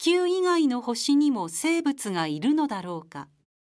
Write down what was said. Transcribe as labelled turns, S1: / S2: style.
S1: 球以外の星にも生物がいるのだろうか。